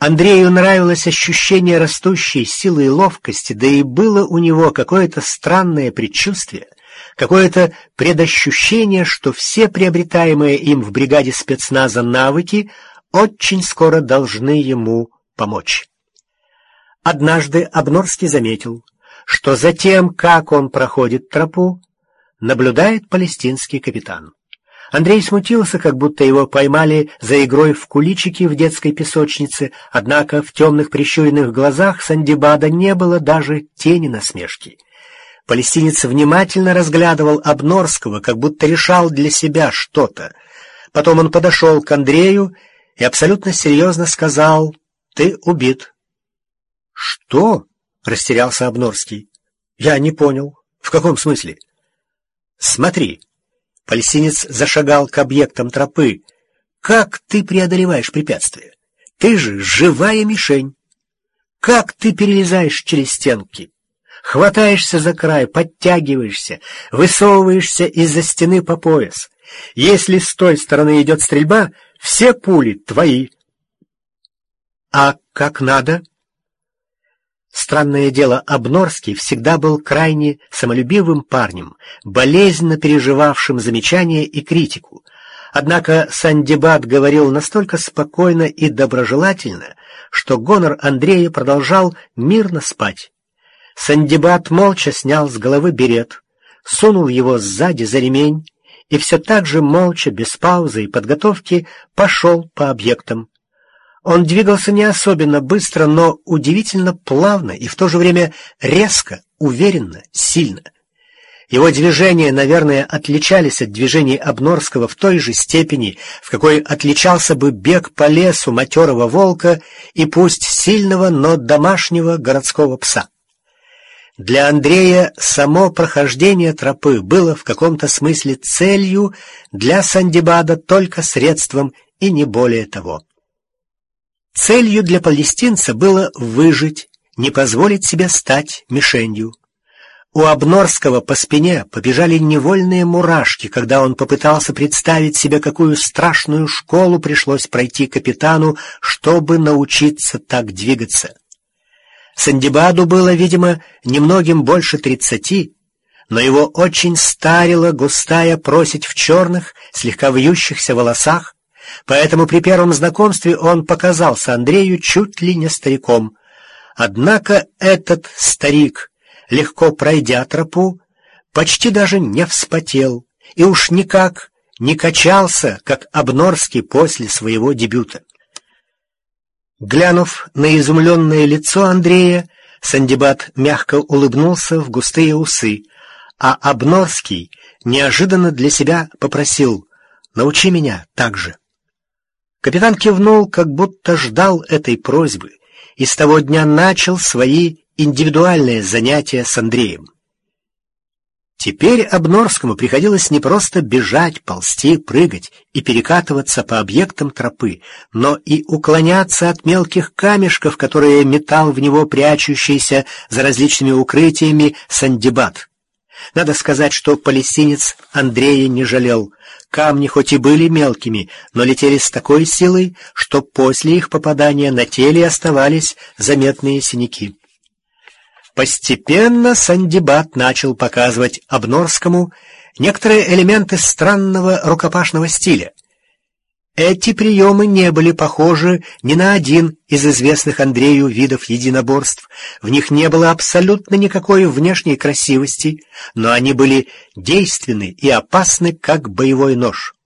Андрею нравилось ощущение растущей силы и ловкости, да и было у него какое-то странное предчувствие, какое-то предощущение, что все приобретаемые им в бригаде спецназа навыки очень скоро должны ему помочь. Однажды Обнорский заметил, что за тем, как он проходит тропу, наблюдает палестинский капитан. Андрей смутился, как будто его поймали за игрой в куличики в детской песочнице, однако в темных прищуренных глазах Сандибада не было даже тени насмешки. Палестинец внимательно разглядывал Обнорского, как будто решал для себя что-то. Потом он подошел к Андрею и абсолютно серьезно сказал: «Ты убит». «Что?» — растерялся Обнорский. «Я не понял. В каком смысле?» «Смотри». Палестинец зашагал к объектам тропы. «Как ты преодолеваешь препятствия? Ты же живая мишень. Как ты перелезаешь через стенки? Хватаешься за край, подтягиваешься, высовываешься из-за стены по пояс. Если с той стороны идет стрельба, все пули твои». «А как надо?» Странное дело, Обнорский всегда был крайне самолюбивым парнем, болезненно переживавшим замечания и критику. Однако Сандибад говорил настолько спокойно и доброжелательно, что гонор Андрея продолжал мирно спать. Сандибад молча снял с головы берет, сунул его сзади за ремень и все так же молча, без паузы и подготовки, пошел по объектам. Он двигался не особенно быстро, но удивительно плавно и в то же время резко, уверенно, сильно. Его движения, наверное, отличались от движений Обнорского в той же степени, в какой отличался бы бег по лесу матерого волка и пусть сильного, но домашнего городского пса. Для Андрея само прохождение тропы было в каком-то смысле целью, для Сандибада только средством и не более того. Целью для палестинца было выжить, не позволить себе стать мишенью. У Обнорского по спине побежали невольные мурашки, когда он попытался представить себе, какую страшную школу пришлось пройти капитану, чтобы научиться так двигаться. Сандибаду было, видимо, немногим больше 30, но его очень старила густая проседь в черных, слегка вьющихся волосах, поэтому при первом знакомстве он показался Андрею чуть ли не стариком. Однако этот старик, легко пройдя тропу, почти даже не вспотел и уж никак не качался, как Обнорский после своего дебюта. Глянув на изумленное лицо Андрея, Сандибад мягко улыбнулся в густые усы, а Обнорский неожиданно для себя попросил: «Научи меня так же». Капитан кивнул, как будто ждал этой просьбы, и с того дня начал свои индивидуальные занятия с Андреем. Теперь Обнорскому приходилось не просто бежать, ползти, прыгать и перекатываться по объектам тропы, но и уклоняться от мелких камешков, которые метал в него прячущийся за различными укрытиями Сандибад. Надо сказать, что палестинец Андрея не жалел. Камни хоть и были мелкими, но летели с такой силой, что после их попадания на теле оставались заметные синяки. Постепенно Сандибад начал показывать Обнорскому некоторые элементы странного рукопашного стиля. Эти приемы не были похожи ни на один из известных Андрею видов единоборств, в них не было абсолютно никакой внешней красивости, но они были действенны и опасны, как боевой нож.